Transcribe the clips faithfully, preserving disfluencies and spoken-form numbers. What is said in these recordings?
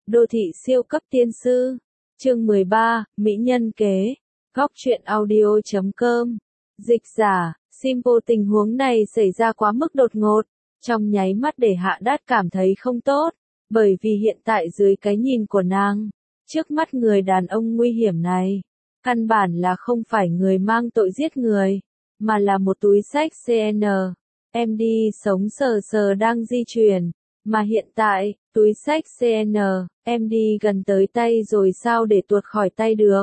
Đô thị siêu cấp tiên sư. Chương mười ba, Mỹ nhân kế. Góc truyện audio chấm com. Dịch giả, Simple tình huống này xảy ra quá mức đột ngột, trong nháy mắt để Hạ Đát cảm thấy không tốt, bởi vì hiện tại dưới cái nhìn của nàng, trước mắt người đàn ông nguy hiểm này, căn bản là không phải người mang tội giết người, mà là một túi xách xê en em đê sống sờ sờ đang di chuyển, mà hiện tại, túi xách xê en em đê gần tới tay rồi sao để tuột khỏi tay được.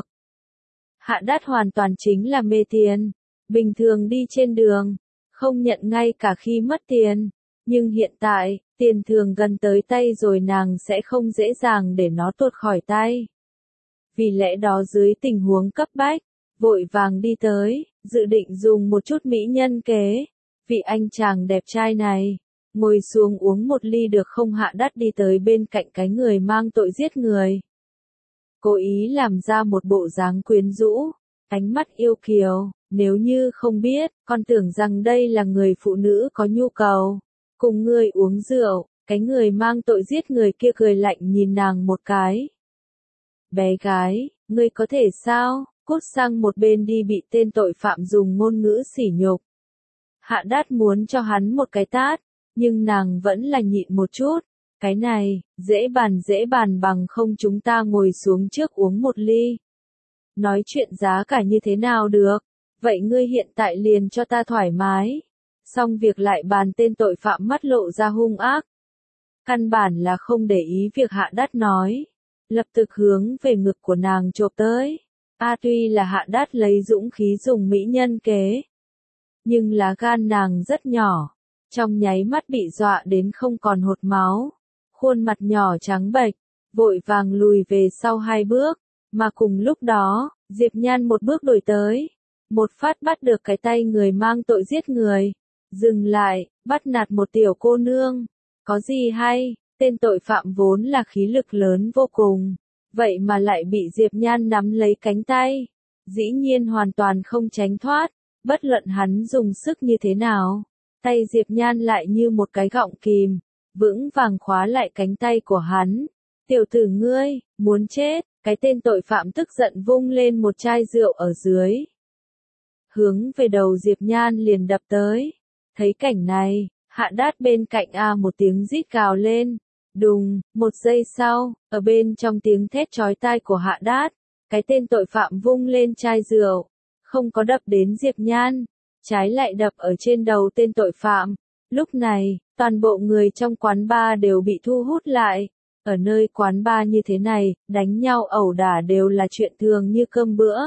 Hạ Đát hoàn toàn chính là mê tiền, bình thường đi trên đường, không nhận ngay cả khi mất tiền, nhưng hiện tại, tiền thường gần tới tay rồi nàng sẽ không dễ dàng để nó tuột khỏi tay. Vì lẽ đó dưới tình huống cấp bách, vội vàng đi tới, dự định dùng một chút mỹ nhân kế, vị anh chàng đẹp trai này, ngồi xuống uống một ly được không? Hạ Đát đi tới bên cạnh cái người mang tội giết người. Cố ý làm ra một bộ dáng quyến rũ, ánh mắt yêu kiều, nếu như không biết, con tưởng rằng đây là người phụ nữ có nhu cầu, cùng ngươi uống rượu, cái người mang tội giết người kia cười lạnh nhìn nàng một cái. Bé gái, ngươi có thể sao, cút sang một bên đi, bị tên tội phạm dùng ngôn ngữ sỉ nhục. Hạ Đát muốn cho hắn một cái tát, nhưng nàng vẫn là nhịn một chút. Cái này, dễ bàn dễ bàn, bằng không chúng ta ngồi xuống trước uống một ly. Nói chuyện giá cả như thế nào được, vậy ngươi hiện tại liền cho ta thoải mái. Xong việc lại bàn. Tên tội phạm mắt lộ ra hung ác. Căn bản là không để ý việc Hạ Đát nói. Lập tức hướng về ngực của nàng chộp tới. A tuy là Hạ Đát lấy dũng khí dùng mỹ nhân kế. Nhưng lá gan nàng rất nhỏ. Trong nháy mắt bị dọa đến không còn hột máu. Khuôn mặt nhỏ trắng bệch, vội vàng lùi về sau hai bước, mà cùng lúc đó, Diệp Nhan một bước đuổi tới, một phát bắt được cái tay người mang tội giết người, dừng lại, bắt nạt một tiểu cô nương, có gì hay, tên tội phạm vốn là khí lực lớn vô cùng, vậy mà lại bị Diệp Nhan nắm lấy cánh tay, dĩ nhiên hoàn toàn không tránh thoát, bất luận hắn dùng sức như thế nào, tay Diệp Nhan lại như một cái gọng kìm, vững vàng khóa lại cánh tay của hắn. Tiểu tử ngươi, muốn chết, cái tên tội phạm tức giận vung lên một chai rượu ở dưới. Hướng về đầu Diệp Nhan liền đập tới. Thấy cảnh này, Hạ Đát bên cạnh a một tiếng rít gào lên. Đùng, một giây sau, ở bên trong tiếng thét chói tai của Hạ Đát, cái tên tội phạm vung lên chai rượu, không có đập đến Diệp Nhan, trái lại đập ở trên đầu tên tội phạm. Lúc này, toàn bộ người trong quán bar đều bị thu hút lại. Ở nơi quán bar như thế này, đánh nhau ẩu đả đều là chuyện thường như cơm bữa.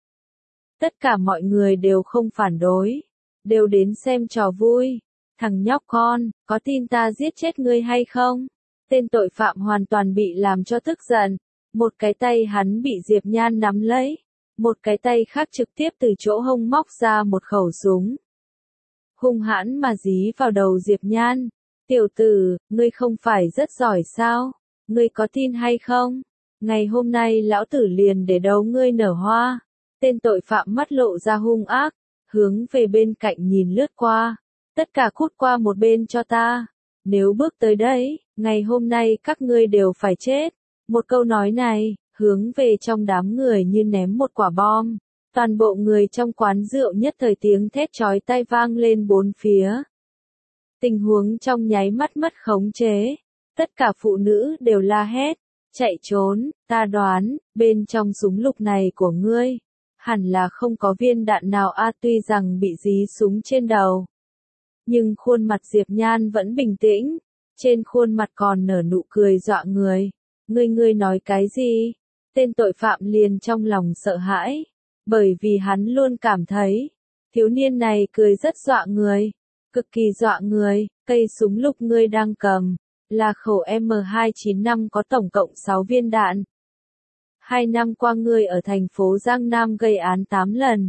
Tất cả mọi người đều không phản đối, đều đến xem trò vui. Thằng nhóc con, có tin ta giết chết ngươi hay không? Tên tội phạm hoàn toàn bị làm cho tức giận. Một cái tay hắn bị Diệp Nhan nắm lấy, một cái tay khác trực tiếp từ chỗ hông móc ra một khẩu súng. Hung hãn mà dí vào đầu Diệp Nhan. Tiểu tử, ngươi không phải rất giỏi sao? Ngươi có tin hay không? Ngày hôm nay lão tử liền để đầu ngươi nở hoa. Tên tội phạm mắt lộ ra hung ác, hướng về bên cạnh nhìn lướt qua. Tất cả cút qua một bên cho ta. Nếu bước tới đây, ngày hôm nay các ngươi đều phải chết. Một câu nói này, hướng về trong đám người như ném một quả bom. Toàn bộ người trong quán rượu nhất thời tiếng thét chói tai vang lên bốn phía. Tình huống trong nháy mắt mất khống chế. Tất cả phụ nữ đều la hét, chạy trốn, ta đoán, bên trong súng lục này của ngươi, hẳn là không có viên đạn nào a. Tuy rằng bị dí súng trên đầu, nhưng khuôn mặt Diệp Nhan vẫn bình tĩnh, trên khuôn mặt còn nở nụ cười dọa người. Ngươi ngươi nói cái gì? Tên tội phạm liền trong lòng sợ hãi. Bởi vì hắn luôn cảm thấy, thiếu niên này cười rất dọa người, cực kỳ dọa người. Cây súng lục ngươi đang cầm, là khẩu M hai chín năm có tổng cộng sáu viên đạn. Hai năm qua ngươi ở thành phố Giang Nam gây án tám lần.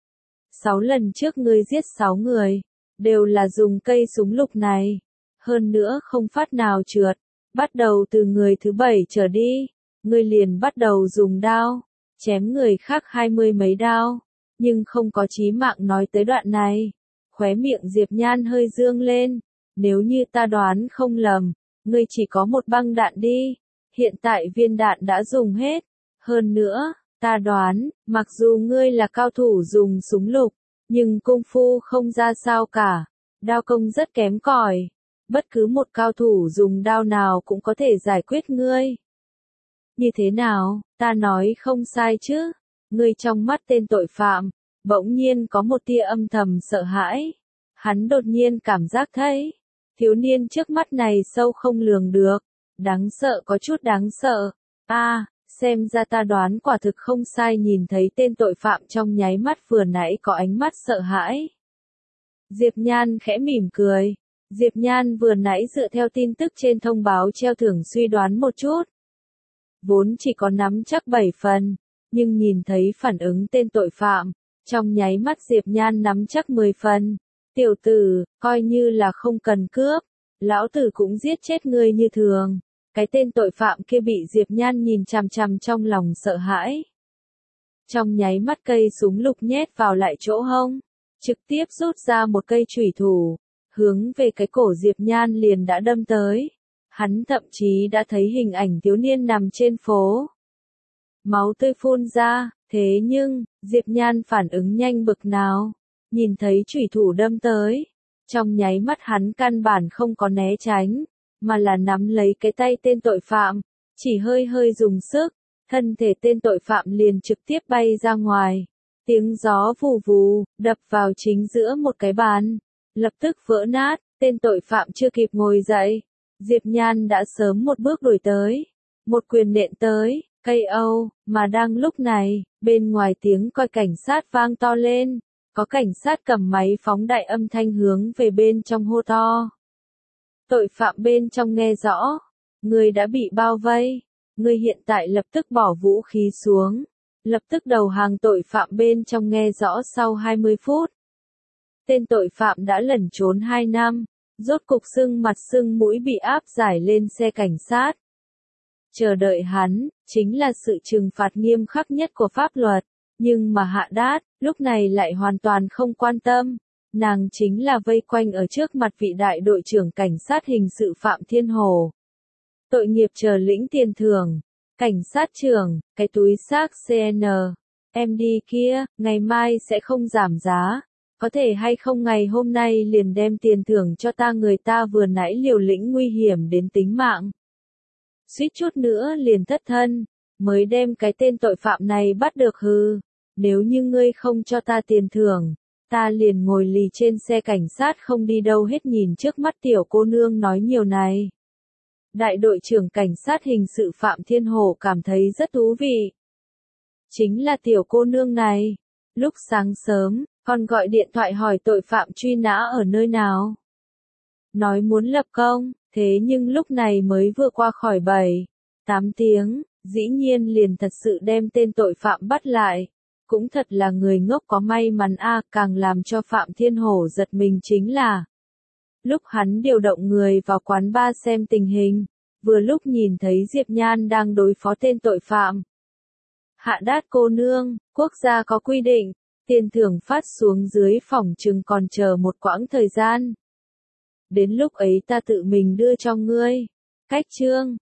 Sáu lần trước ngươi giết sáu người, đều là dùng cây súng lục này. Hơn nữa không phát nào trượt, bắt đầu từ người thứ bảy trở đi, ngươi liền bắt đầu dùng đao. Chém người khác hai mươi mấy đao, nhưng không có chí mạng. Nói tới đoạn này, khóe miệng Diệp Nhan hơi dương lên, nếu như ta đoán không lầm, ngươi chỉ có một băng đạn đi, Hiện tại viên đạn đã dùng hết. Hơn nữa, ta đoán, mặc dù ngươi là cao thủ dùng súng lục, nhưng công phu không ra sao cả. Đao công rất kém cỏi. Bất cứ một cao thủ dùng đao nào cũng có thể giải quyết ngươi. Như thế nào, ta nói không sai chứ? Ngươi trong mắt tên tội phạm, bỗng nhiên có một tia âm thầm sợ hãi. Hắn đột nhiên cảm giác thấy, thiếu niên trước mắt này sâu không lường được, đáng sợ có chút đáng sợ. A, à, xem ra ta đoán quả thực không sai, nhìn thấy tên tội phạm trong nháy mắt vừa nãy có ánh mắt sợ hãi. Diệp Nhan khẽ mỉm cười. Diệp Nhan vừa nãy dựa theo tin tức trên thông báo treo thưởng suy đoán một chút. Vốn chỉ có nắm chắc bảy phần, nhưng nhìn thấy phản ứng tên tội phạm, trong nháy mắt Diệp Nhan nắm chắc mười phần. Tiểu tử, coi như là không cần cướp, lão tử cũng giết chết ngươi như thường. Cái tên tội phạm kia bị Diệp Nhan nhìn chằm chằm trong lòng sợ hãi. Trong nháy mắt cây súng lục nhét vào lại chỗ hông, trực tiếp rút ra một cây chủy thủ, hướng về cái cổ Diệp Nhan liền đã đâm tới. Hắn thậm chí đã thấy hình ảnh thiếu niên nằm trên phố. Máu tươi phun ra, thế nhưng, Diệp Nhan phản ứng nhanh bực nào. Nhìn thấy chủy thủ đâm tới, trong nháy mắt hắn căn bản không có né tránh, mà là nắm lấy cái tay tên tội phạm, chỉ hơi hơi dùng sức, thân thể tên tội phạm liền trực tiếp bay ra ngoài. Tiếng gió vù vù, đập vào chính giữa một cái bàn, lập tức vỡ nát, tên tội phạm chưa kịp ngồi dậy. Diệp Nhan đã sớm một bước đuổi tới, một quyền nện tới, cây âu, mà đang lúc này, bên ngoài tiếng còi cảnh sát vang to lên, có cảnh sát cầm máy phóng đại âm thanh hướng về bên trong hô to. Tội phạm bên trong nghe rõ, người đã bị bao vây, người hiện tại lập tức bỏ vũ khí xuống, lập tức đầu hàng. Tội phạm bên trong nghe rõ sau hai mươi phút. Tên tội phạm đã lẩn trốn hai năm, rốt cục sưng mặt sưng mũi bị áp giải lên xe cảnh sát. Chờ đợi hắn, chính là sự trừng phạt nghiêm khắc nhất của pháp luật, nhưng mà Hạ Đát, lúc này lại hoàn toàn không quan tâm. Nàng chính là vây quanh ở trước mặt vị đại đội trưởng cảnh sát hình sự Phạm Thiên Hồ. Tội nghiệp chờ lĩnh tiền thưởng. Cảnh sát trưởng, cái túi xác xê en em đi kia, ngày mai sẽ không giảm giá. Có thể hay không ngày hôm nay liền đem tiền thưởng cho ta, người ta vừa nãy liều lĩnh nguy hiểm đến tính mạng. Suýt chút nữa liền thất thân, mới đem cái tên tội phạm này bắt được hư. Nếu như ngươi không cho ta tiền thưởng, ta liền ngồi lì trên xe cảnh sát không đi đâu hết. Nhìn trước mắt tiểu cô nương nói nhiều này. Đại đội trưởng cảnh sát hình sự Phạm Thiên Hồ cảm thấy rất thú vị. Chính là tiểu cô nương này. Lúc sáng sớm, còn gọi điện thoại hỏi tội phạm truy nã ở nơi nào. Nói muốn lập công, thế nhưng lúc này mới vừa qua khỏi bảy, tám tiếng, dĩ nhiên liền thật sự đem tên tội phạm bắt lại. Cũng thật là người ngốc có may mắn a. Càng làm cho Phạm Thiên Hổ giật mình chính là, lúc hắn điều động người vào quán bar xem tình hình, vừa lúc nhìn thấy Diệp Nhan đang đối phó tên tội phạm. Hạ Đát cô nương, quốc gia có quy định, tiền thưởng phát xuống dưới phòng chừng còn chờ một quãng thời gian. Đến lúc ấy ta tự mình đưa cho ngươi. Cách chương